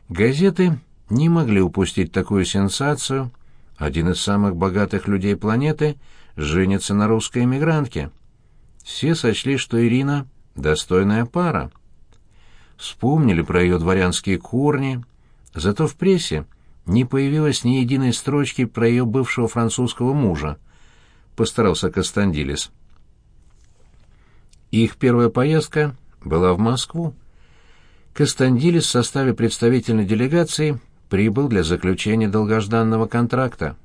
Газеты не могли упустить такую сенсацию. Один из самых богатых людей планеты женится на русской эмигрантке. Все сочли, что Ирина — достойная пара. Вспомнили про ее дворянские корни, зато в прессе не появилось ни единой строчки про ее бывшего французского мужа, постарался Костандилис. Их первая поездка была в Москву. Костандилис в составе представительной делегации прибыл для заключения долгожданного контракта.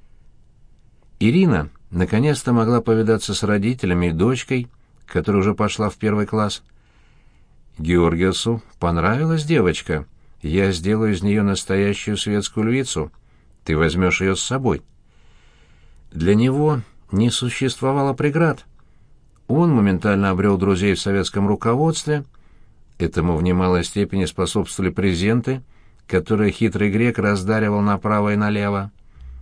Ирина наконец-то могла повидаться с родителями и дочкой, которая уже пошла в первый класс. Георгиусу понравилась девочка. Я сделаю из нее настоящую светскую львицу. Ты возьмешь ее с собой. Для него не существовало преград. Он моментально обрел друзей в советском руководстве. Этому в немалой степени способствовали презенты, которые хитрый грек раздаривал направо и налево.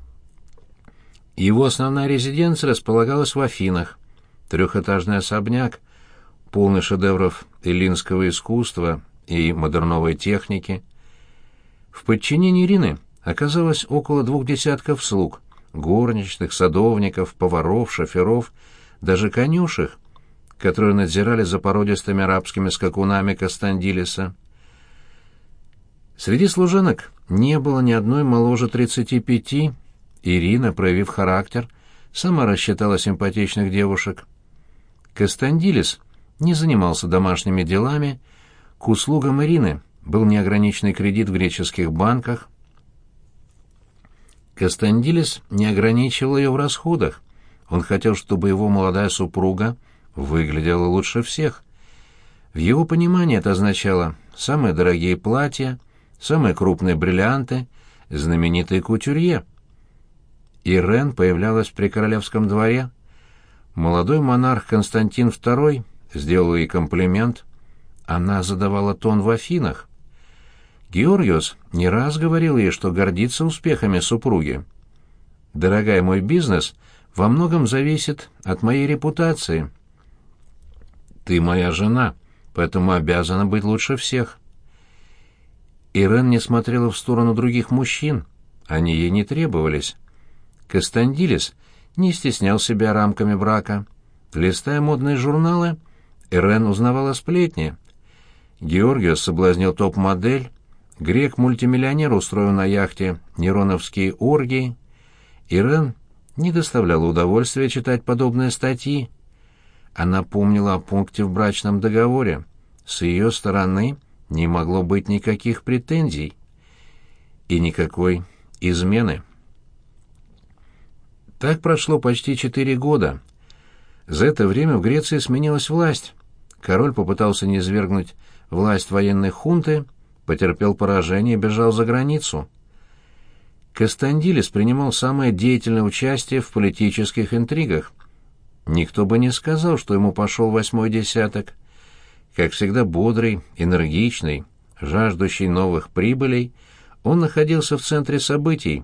Его основная резиденция располагалась в Афинах. Трехэтажный особняк, полный шедевров эллинского искусства и модерновой техники. В подчинении Ирины оказалось около 20 слуг, горничных, садовников, поваров, шоферов, даже конюшек, которые надзирали за породистыми арабскими скакунами Костандилиса. Среди служанок не было ни одной моложе 35. Ирина, проявив характер, сама рассчитала симпатичных девушек. Костандилис не занимался домашними делами, к услугам Ирины был неограниченный кредит в греческих банках. Костандилис не ограничивал ее в расходах. Он хотел, чтобы его молодая супруга выглядела лучше всех. В его понимании это означало самые дорогие платья, самые крупные бриллианты, знаменитые кутюрье. Ирен появлялась при королевском дворе. Молодой монарх Константин II сделал ей комплимент. Она задавала тон в Афинах. Георгиос не раз говорил ей, что гордится успехами супруги. «Дорогая, мой бизнес во многом зависит от моей репутации. Ты моя жена, поэтому обязана быть лучше всех». Ирен не смотрела в сторону других мужчин, они ей не требовались. Костандилис не стеснял себя рамками брака. Листая модные журналы, Ирен узнавала сплетни. Георгиос соблазнил топ-модель, грек-мультимиллионер устроил на яхте нероновские оргии. Ирен не доставляла удовольствия читать подобные статьи. Она помнила о пункте в брачном договоре. С ее стороны не могло быть никаких претензий и никакой измены. Так прошло почти 4 года. За это время в Греции сменилась власть. Король попытался низвергнуть власть военной хунты, потерпел поражение и бежал за границу. Костандилис принимал самое деятельное участие в политических интригах. Никто бы не сказал, что ему пошел 8-й десяток. Как всегда бодрый, энергичный, жаждущий новых прибылей, он находился в центре событий.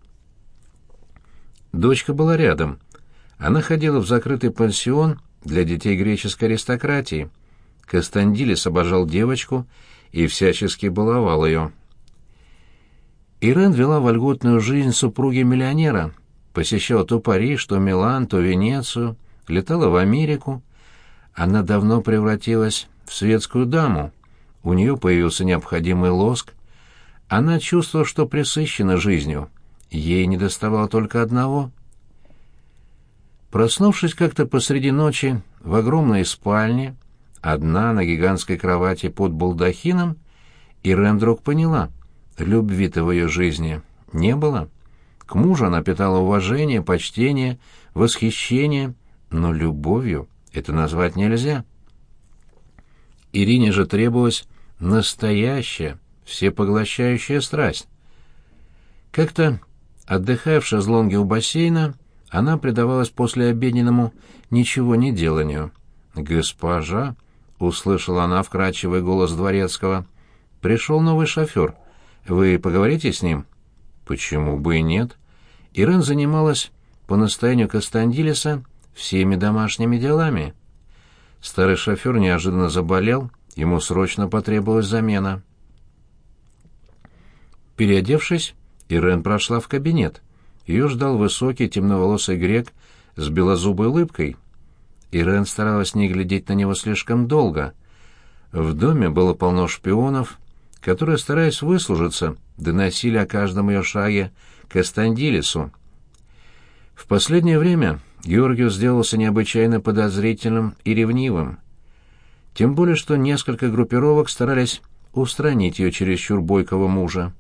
Дочка была рядом. Она ходила в закрытый пансион для детей греческой аристократии. Костандилис обожал девочку и всячески баловал ее. Ирен вела вольготную жизнь супруги миллионера, посещала то Париж, то Милан, то Венецию, летала в Америку. Она давно превратилась в светскую даму. У нее появился необходимый лоск. Она чувствовала, что пресыщена жизнью. Ей недоставало только одного. Проснувшись как-то посреди ночи в огромной спальне, одна на гигантской кровати под балдахином, Ирен вдруг поняла — любви-то в ее жизни не было. К мужу она питала уважение, почтение, восхищение, но любовью это назвать нельзя. Ирине же требовалась настоящая, всепоглощающая страсть. Как-то, отдыхая в шезлонге у бассейна, она предавалась послеобеденному ничего не деланию. «Госпожа», — услышала она вкрадчивый голос дворецкого, — «пришел новый шофер. Вы поговорите с ним?» «Почему бы и нет?» Ирен занималась по настоянию Костандилиса всеми домашними делами. Старый шофер неожиданно заболел, ему срочно потребовалась замена. Переодевшись, Ирен прошла в кабинет. Ее ждал высокий темноволосый грек с белозубой улыбкой. Ирен старалась не глядеть на него слишком долго. В доме было полно шпионов, которые, стараясь выслужиться, доносили о каждом ее шаге Кастандилису. В последнее время Георгиус сделался необычайно подозрительным и ревнивым. Тем более, что несколько группировок старались устранить ее чересчур бойкого мужа.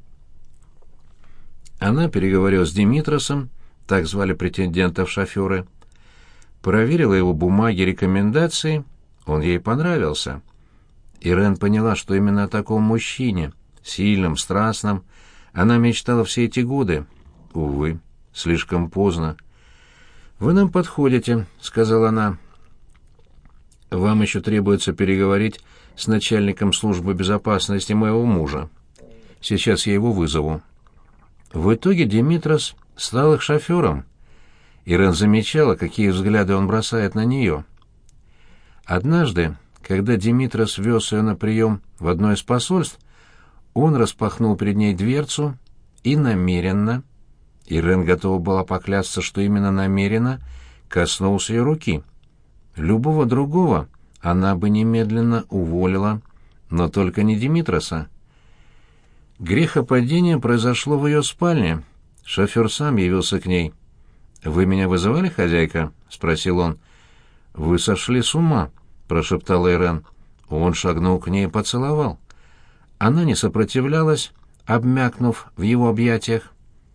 Она переговорила с Димитросом, так звали претендента в шоферы, проверила его бумаги, рекомендации, он ей понравился. Ирен поняла, что именно о таком мужчине, сильном, страстном, она мечтала все эти годы. Увы, слишком поздно. «Вы нам подходите», — сказала она. «Вам еще требуется переговорить с начальником службы безопасности моего мужа. Сейчас я его вызову». В итоге Димитрос стал их шофером. Ирен замечала, какие взгляды он бросает на нее. Однажды, когда Димитрос вез ее на прием в одно из посольств, он распахнул перед ней дверцу и намеренно, Ирен готова была поклясться, что именно намеренно, коснулся ее руки. Любого другого она бы немедленно уволила, но только не Димитроса. Грехопадение произошло в ее спальне. Шофер сам явился к ней. «Вы меня вызывали, хозяйка?» — спросил он. «Вы сошли с ума», — прошептала Ирен. Он шагнул к ней и поцеловал. Она не сопротивлялась, обмякнув в его объятиях.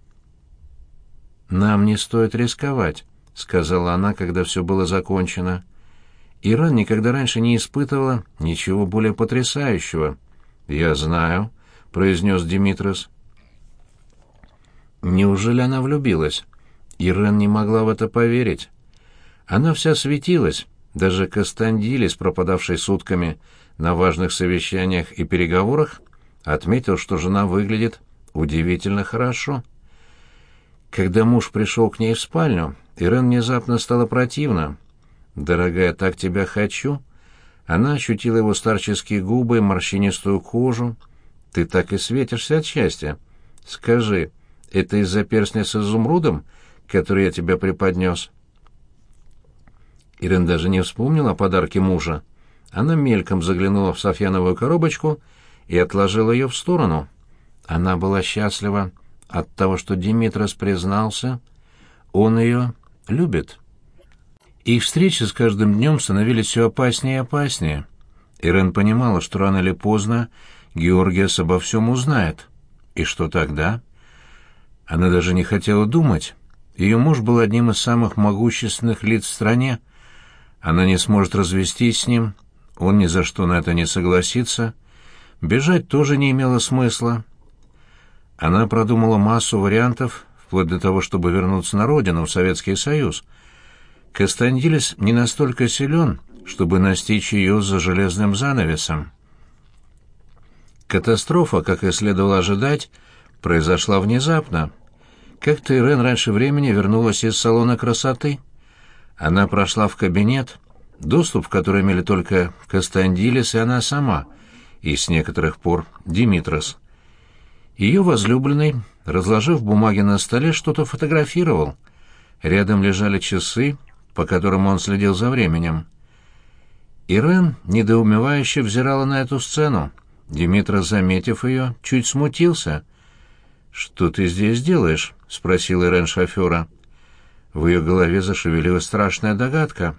«Нам не стоит рисковать», — сказала она, когда все было закончено. Ирен никогда раньше не испытывала ничего более потрясающего. «Я знаю», — произнес Димитрос. Неужели она влюбилась? Ирен не могла в это поверить. Она вся светилась, даже Кастандилис, пропадавший сутками на важных совещаниях и переговорах, отметил, что жена выглядит удивительно хорошо. Когда муж пришел к ней в спальню, Ирен внезапно стало противно. «Дорогая, так тебя хочу». Она ощутила его старческие губы и морщинистую кожу. «Ты так и светишься от счастья. Скажи, это из-за перстня с изумрудом, который я тебе преподнес?» Ирен даже не вспомнила о подарке мужа. Она мельком заглянула в софьяновую коробочку и отложила ее в сторону. Она была счастлива от того, что Димитрос признался, он ее любит. Их встречи с каждым днем становились все опаснее и опаснее. Ирен понимала, что рано или поздно Георгиос обо всем узнает. И что тогда? Она даже не хотела думать. Ее муж был одним из самых могущественных лиц в стране. Она не сможет развестись с ним, он ни за что на это не согласится. Бежать тоже не имело смысла. Она продумала массу вариантов, вплоть до того, чтобы вернуться на родину, в Советский Союз. Кастандилис не настолько силен, чтобы настичь ее за железным занавесом. Катастрофа, как и следовало ожидать, произошла внезапно. Как-то Ирен раньше времени вернулась из салона красоты. Она прошла в кабинет, доступ в который имели только Кастандилис и она сама, и с некоторых пор Димитрос. Ее возлюбленный, разложив бумаги на столе, что-то фотографировал. Рядом лежали часы, по которым он следил за временем. Ирен недоумевающе взирала на эту сцену. Димитрос, заметив ее, чуть смутился. «Что ты здесь делаешь?» — спросил Ирен шофера. В ее голове зашевелилась страшная догадка.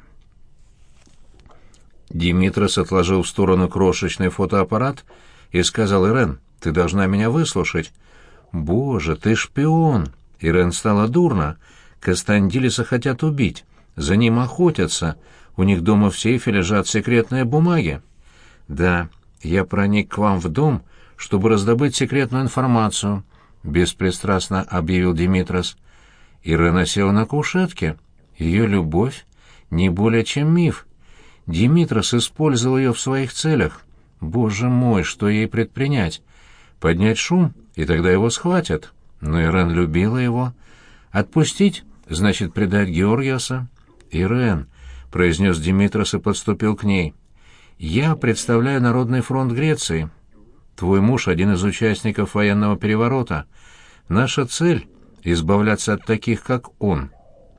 Димитрос отложил в сторону крошечный фотоаппарат и сказал: «Ирен, ты должна меня выслушать». «Боже, ты шпион!» Ирен стало дурно. Кастандилиса хотят убить. За ним охотятся. У них дома в сейфе лежат секретные бумаги. «Да, я проник к вам в дом, чтобы раздобыть секретную информацию», — беспристрастно объявил Димитрос. Ирена села на кушетке. Ее любовь не более чем миф. Димитрос использовал ее в своих целях. Боже мой, что ей предпринять? Поднять шум, и тогда его схватят. Но Ирен любила его. Отпустить — значит предать Георгиоса. «Ирен», — произнес Димитрос и подступил к ней, — «я представляю Народный фронт Греции». Твой муж — один из участников военного переворота. Наша цель — избавляться от таких, как он».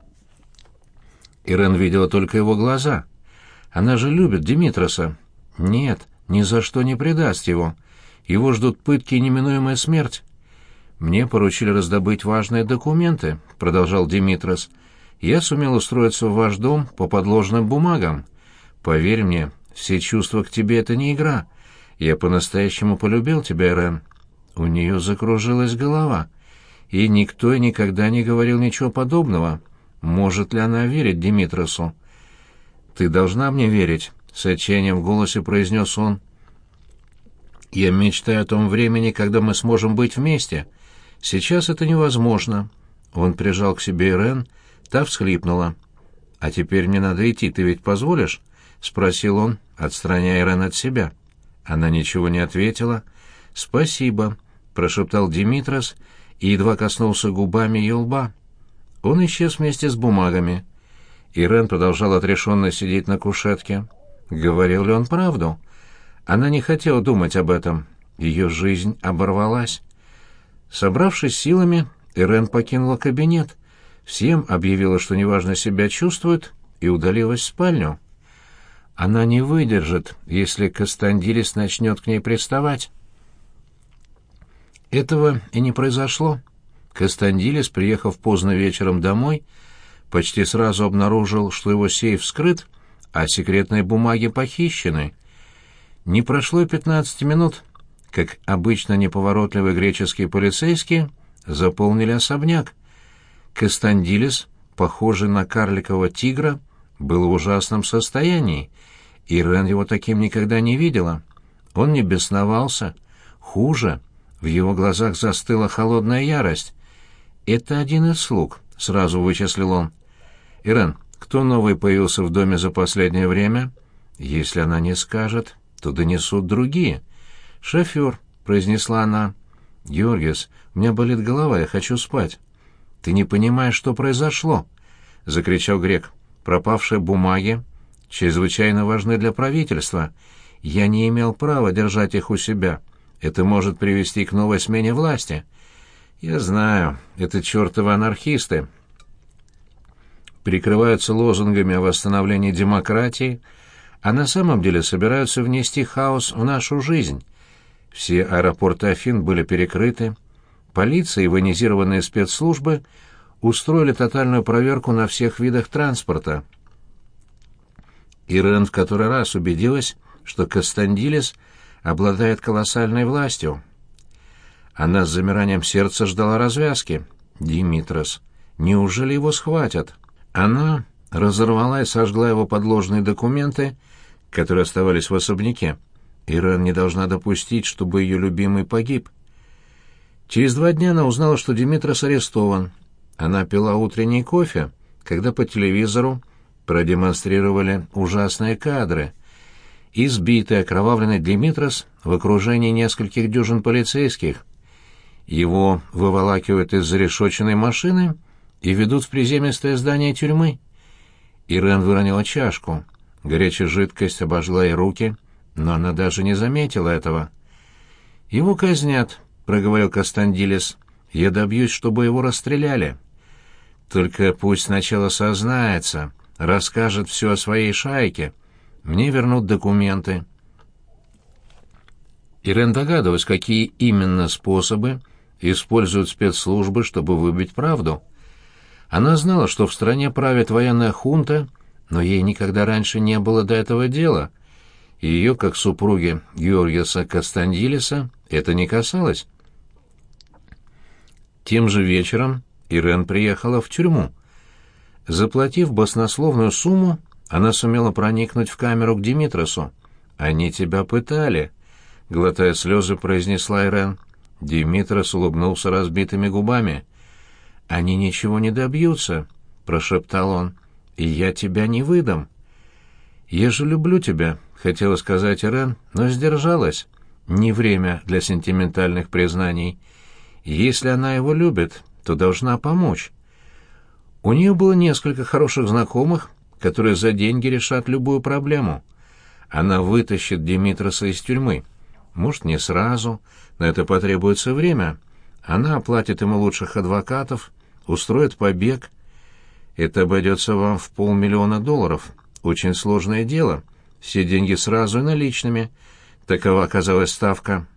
Ирен видела только его глаза. Она же любит Димитроса. Нет, ни за что не предаст его. Его ждут пытки и неминуемая смерть. «Мне поручили раздобыть важные документы», — продолжал Димитрос. «Я сумел устроиться в ваш дом по подложным бумагам. Поверь мне, все чувства к тебе — это не игра. Я по-настоящему полюбил тебя, Ирен». У нее закружилась голова. И никто и никогда не говорил ничего подобного. Может ли она верить Димитросу? «Ты должна мне верить», — с отчаянием в голосе произнес он. «Я мечтаю о том времени, когда мы сможем быть вместе. Сейчас это невозможно». Он прижал к себе Ирен, та всхлипнула. «А теперь мне надо идти, ты ведь позволишь?» — спросил он, отстраняя Ирен от себя. Она ничего не ответила. «Спасибо», — прошептал Димитрос и едва коснулся губами ее лба. Он исчез вместе с бумагами. Ирен продолжала отрешенно сидеть на кушетке. Говорил ли он правду? Она не хотела думать об этом. Ее жизнь оборвалась. Собравшись силами, Ирен покинула кабинет, всем объявила, что неважно себя чувствует, и удалилась в спальню. Она не выдержит, если Костандилис начнет к ней приставать. Этого и не произошло. Костандилис, приехав поздно вечером домой, почти сразу обнаружил, что его сейф вскрыт, а секретные бумаги похищены. Не прошло и 15 минут, как обычно неповоротливые греческие полицейские заполнили особняк. Костандилис, похожий на карликового тигра, был в ужасном состоянии. Ирен его таким никогда не видела. Он не бесновался. Хуже, в его глазах застыла холодная ярость. «Это один из слуг», — сразу вычислил он. «Ирен, кто новый появился в доме за последнее время?» «Если она не скажет, то донесут другие». «Шофер», — произнесла она. «Георгиос, у меня болит голова, я хочу спать». «Ты не понимаешь, что произошло», — закричал грек. «Пропавшие бумаги чрезвычайно важны для правительства. Я не имел права держать их у себя. Это может привести к новой смене власти». «Я знаю, это чертовы анархисты. Прикрываются лозунгами о восстановлении демократии, а на самом деле собираются внести хаос в нашу жизнь. Все аэропорты Афин были перекрыты. Полиция и военизированные спецслужбы устроили тотальную проверку на всех видах транспорта». Ирен в который раз убедилась, что Костандилис обладает колоссальной властью. Она с замиранием сердца ждала развязки. Димитрос. Неужели его схватят? Она разорвала и сожгла его подложные документы, которые оставались в особняке. Ирен не должна допустить, чтобы ее любимый погиб. Через 2 дня она узнала, что Димитрос арестован. Она пила утренний кофе, когда по телевизору продемонстрировали ужасные кадры. Избитый, окровавленный Димитрос в окружении нескольких дюжин полицейских. Его выволакивают из зарешоченной машины и ведут в приземистое здание тюрьмы. Ирен выронила чашку. Горячая жидкость обожгла ей руки, но она даже не заметила этого. «Его казнят», — проговорил Костандилис. «Я добьюсь, чтобы его расстреляли. Только пусть сначала сознается, расскажет все о своей шайке. Мне вернут документы». Ирен догадывалась, какие именно способы используют спецслужбы, чтобы выбить правду. Она знала, что в стране правит военная хунта, но ей никогда раньше не было до этого дела. И ее, как супруги Георгиоса Костандилиса, это не касалось. Тем же вечером Ирен приехала в тюрьму. Заплатив баснословную сумму, она сумела проникнуть в камеру к Димитросу. «Они тебя пытали», — глотая слезы, произнесла Ирен. Димитрос улыбнулся разбитыми губами. «Они ничего не добьются», — прошептал он, — «и я тебя не выдам». «Я же люблю тебя», — хотела сказать Ирен, но сдержалась. Не время для сентиментальных признаний. Если она его любит, то должна помочь. У нее было несколько хороших знакомых, которые за деньги решат любую проблему. Она вытащит Димитроса из тюрьмы. Может, не сразу, но это потребуется время. Она оплатит ему лучших адвокатов, устроит побег. Это обойдется вам в $500 000. Очень сложное дело. Все деньги сразу и наличными. Такова оказалась ставка.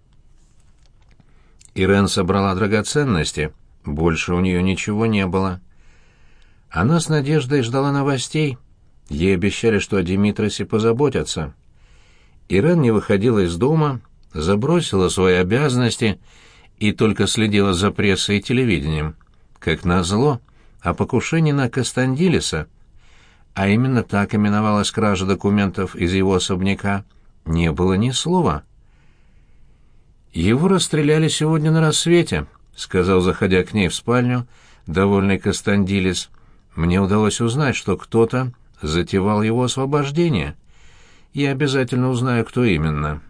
Ирен собрала драгоценности. Больше у нее ничего не было. Она с надеждой ждала новостей. Ей обещали, что о Димитросе позаботятся. Ирен не выходила из дома, забросила свои обязанности и только следила за прессой и телевидением. Как назло, о покушении на Костандилиса, а именно так именовалась кража документов из его особняка, не было ни слова. «Его расстреляли сегодня на рассвете», — сказал, заходя к ней в спальню, довольный Костандилис. «Мне удалось узнать, что кто-то затевал его освобождение. Я обязательно узнаю, кто именно».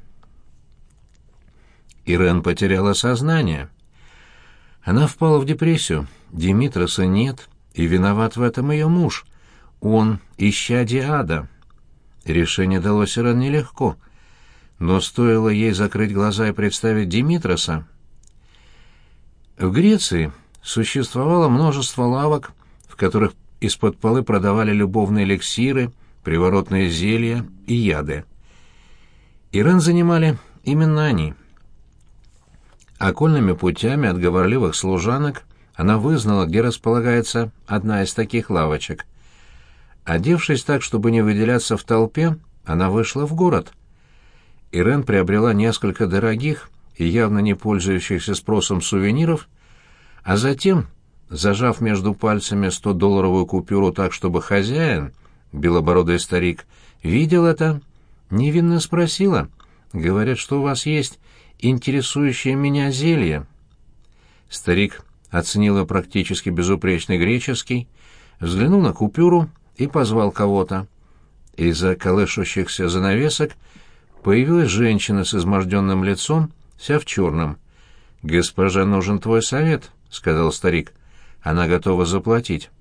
Ирен потеряла сознание. Она впала в депрессию. Димитроса нет, и виноват в этом ее муж. Он исчадие ада. Решение далось Ирен нелегко, но стоило ей закрыть глаза и представить Димитроса. В Греции существовало множество лавок, в которых из-под полы продавали любовные эликсиры, приворотные зелья и яды. Ирен занимали именно они. Окольными путями от говорливых служанок она вызнала, где располагается одна из таких лавочек. Одевшись так, чтобы не выделяться в толпе, она вышла в город. Ирен приобрела несколько дорогих и явно не пользующихся спросом сувениров, а затем, зажав между пальцами 100-долларовую купюру так, чтобы хозяин, белобородый старик, видел это, невинно спросила: «Говорят, что у вас есть интересующее меня зелье». Старик оценил ее практически безупречный греческий, взглянул на купюру и позвал кого-то. Из-за колышущихся занавесок появилась женщина с изможденным лицом, вся в черном. «Госпоже нужен твой совет», — сказал старик. «Она готова заплатить».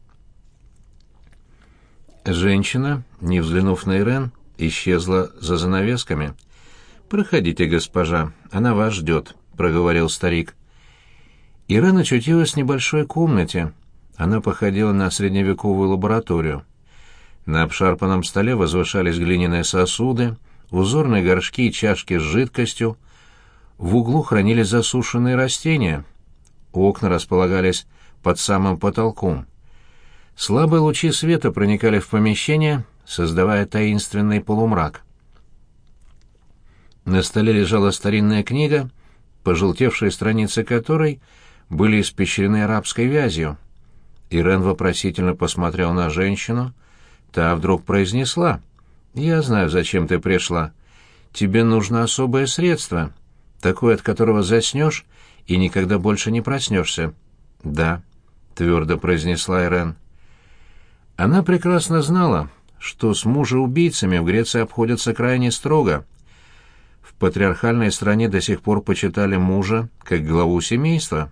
Женщина, не взглянув на Ирен, исчезла за занавесками. «Проходите, госпожа, она вас ждет», — проговорил старик. Ирен очутилась в небольшой комнате. Она походила на средневековую лабораторию. На обшарпанном столе возвышались глиняные сосуды, узорные горшки и чашки с жидкостью. В углу хранились засушенные растения. Окна располагались под самым потолком. Слабые лучи света проникали в помещение, создавая таинственный полумрак. На столе лежала старинная книга, пожелтевшие страницы которой были испещрены арабской вязью. Ирен вопросительно посмотрел на женщину. Та вдруг произнесла: «Я знаю, зачем ты пришла. Тебе нужно особое средство, такое, от которого заснешь и никогда больше не проснешься». «Да», — твердо произнесла Ирен. Она прекрасно знала, что с мужеубийцами в Греции обходятся крайне строго. В патриархальной стране до сих пор почитали мужа как главу семейства.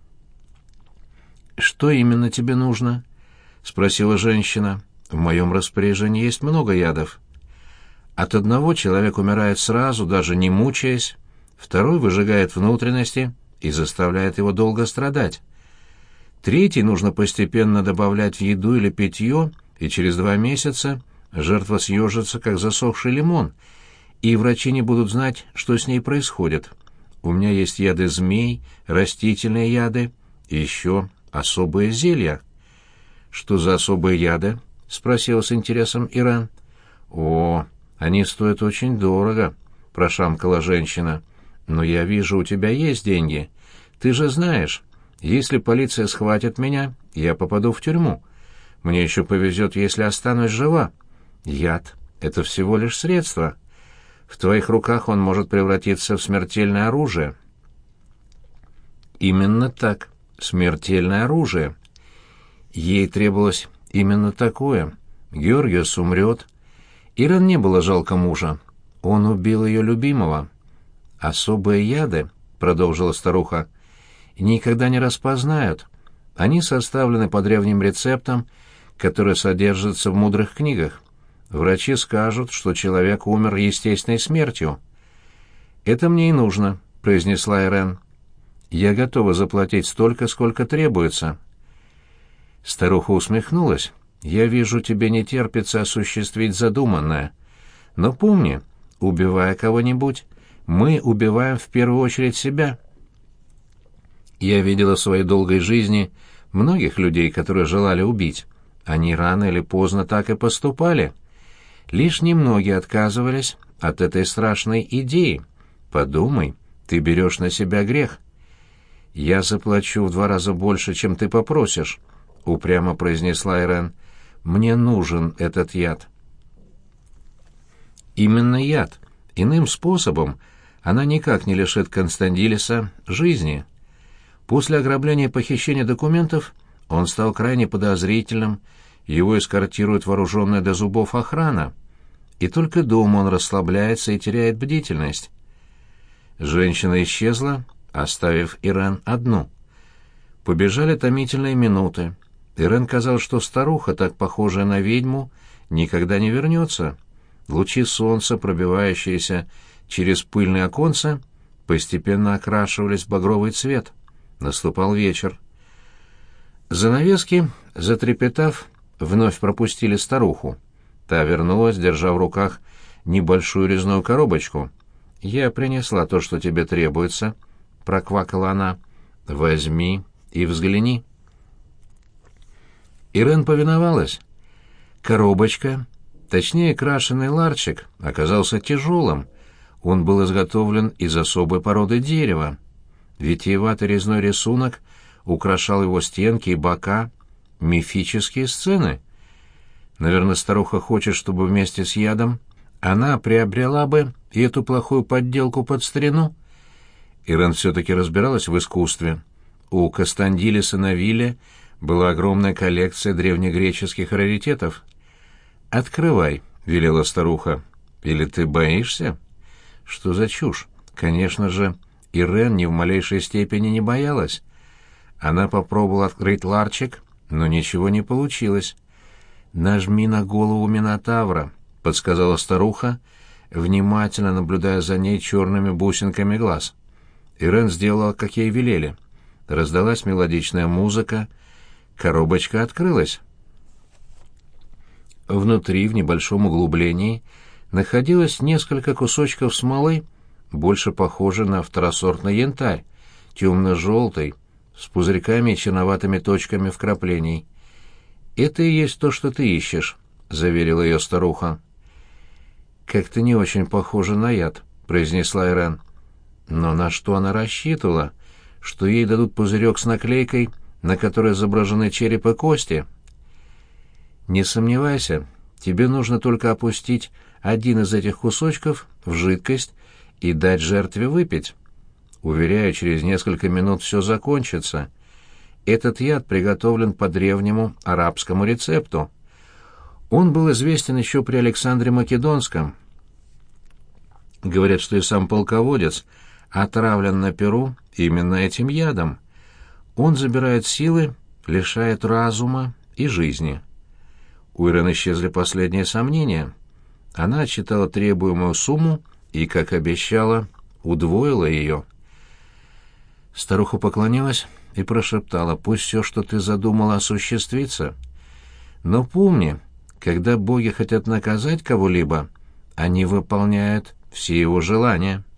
«Что именно тебе нужно?» — спросила женщина. «В моем распоряжении есть много ядов. От одного человек умирает сразу, даже не мучаясь, второй выжигает внутренности и заставляет его долго страдать. Третий нужно постепенно добавлять в еду или питье, и через 2 месяца жертва съежится, как засохший лимон, и врачи не будут знать, что с ней происходит. У меня есть яды змей, растительные яды и еще особые зелья». «Что за особые яды?» — спросила с интересом Ирен. «О, они стоят очень дорого», — прошамкала женщина. «Но я вижу, у тебя есть деньги. Ты же знаешь, если полиция схватит меня, я попаду в тюрьму. Мне еще повезет, если останусь жива. Яд — это всего лишь средство. В твоих руках он может превратиться в смертельное оружие». Именно так, смертельное оружие. Ей требовалось именно такое. Георгиос умрет. Ирен не было жалко мужа. Он убил ее любимого. «Особые яды», — продолжила старуха, — «никогда не распознают. Они составлены по древним рецептам, которые содержатся в мудрых книгах. Врачи скажут, что человек умер естественной смертью. «Это мне и нужно», — произнесла Ирен. «Я готова заплатить столько, сколько требуется». Старуха усмехнулась. «Я вижу, тебе не терпится осуществить задуманное. Но помни, убивая кого-нибудь, мы убиваем в первую очередь себя». Я видела в своей долгой жизни многих людей, которые желали убить. Они рано или поздно так и поступали. Лишь немногие отказывались от этой страшной идеи. Подумай, ты берешь на себя грех. «Я заплачу в 2 раза больше, чем ты попросишь», — упрямо произнесла Ирен. «Мне нужен этот яд». Именно яд. Иным способом она никак не лишит Констандилиса жизни. После ограбления и похищения документов он стал крайне подозрительным, его эскортирует вооруженная до зубов охрана, и только дома он расслабляется и теряет бдительность. Женщина исчезла, оставив Ирен одну. Побежали томительные минуты. Ирен казалось, что старуха, так похожая на ведьму, никогда не вернется. Лучи солнца, пробивающиеся через пыльные оконца, постепенно окрашивались в багровый цвет. Наступал вечер. Занавески, затрепетав, вновь пропустили старуху. Та вернулась, держа в руках небольшую резную коробочку. «Я принесла то, что тебе требуется», — проквакала она. «Возьми и взгляни». Ирен повиновалась. Коробочка, точнее крашеный ларчик, оказался тяжелым. Он был изготовлен из особой породы дерева. Витиеватый резной рисунок украшал его стенки и бока. Мифические сцены. Наверное, старуха хочет, чтобы вместе с ядом она приобрела бы и эту плохую подделку под старину. Ирен все-таки разбиралась в искусстве. У Костандилиса на вилле была огромная коллекция древнегреческих раритетов. «Открывай», — велела старуха. «Или ты боишься?» Что за чушь? Конечно же, Ирен ни в малейшей степени не боялась. Она попробовала открыть ларчик, но ничего не получилось. «Нажми на голову Минотавра», — подсказала старуха, внимательно наблюдая за ней черными бусинками глаз. Ирен сделала, как ей велели. Раздалась мелодичная музыка. Коробочка открылась. Внутри, в небольшом углублении, находилось несколько кусочков смолы, больше похожей на второсортный янтарь, темно-желтый, с пузырьками и черноватыми точками вкраплений. «Это и есть то, что ты ищешь», — заверила ее старуха. «Как-то не очень похоже на яд», — произнесла Ирен. Но на что она рассчитывала? Что ей дадут пузырек с наклейкой, на которой изображены череп и кости? «Не сомневайся, тебе нужно только опустить один из этих кусочков в жидкость и дать жертве выпить. Уверяю, через несколько минут все закончится. Этот яд приготовлен по древнему арабскому рецепту. Он был известен еще при Александре Македонском. Говорят, что и сам полководец отравлен на Перу именно этим ядом. Он забирает силы, лишает разума и жизни». У Ирен исчезли последние сомнения. Она отсчитала требуемую сумму и, как обещала, удвоила ее. Старуха поклонилась и прошептала: «Пусть все, что ты задумала, осуществится. Но помни, когда боги хотят наказать кого-либо, они выполняют все его желания».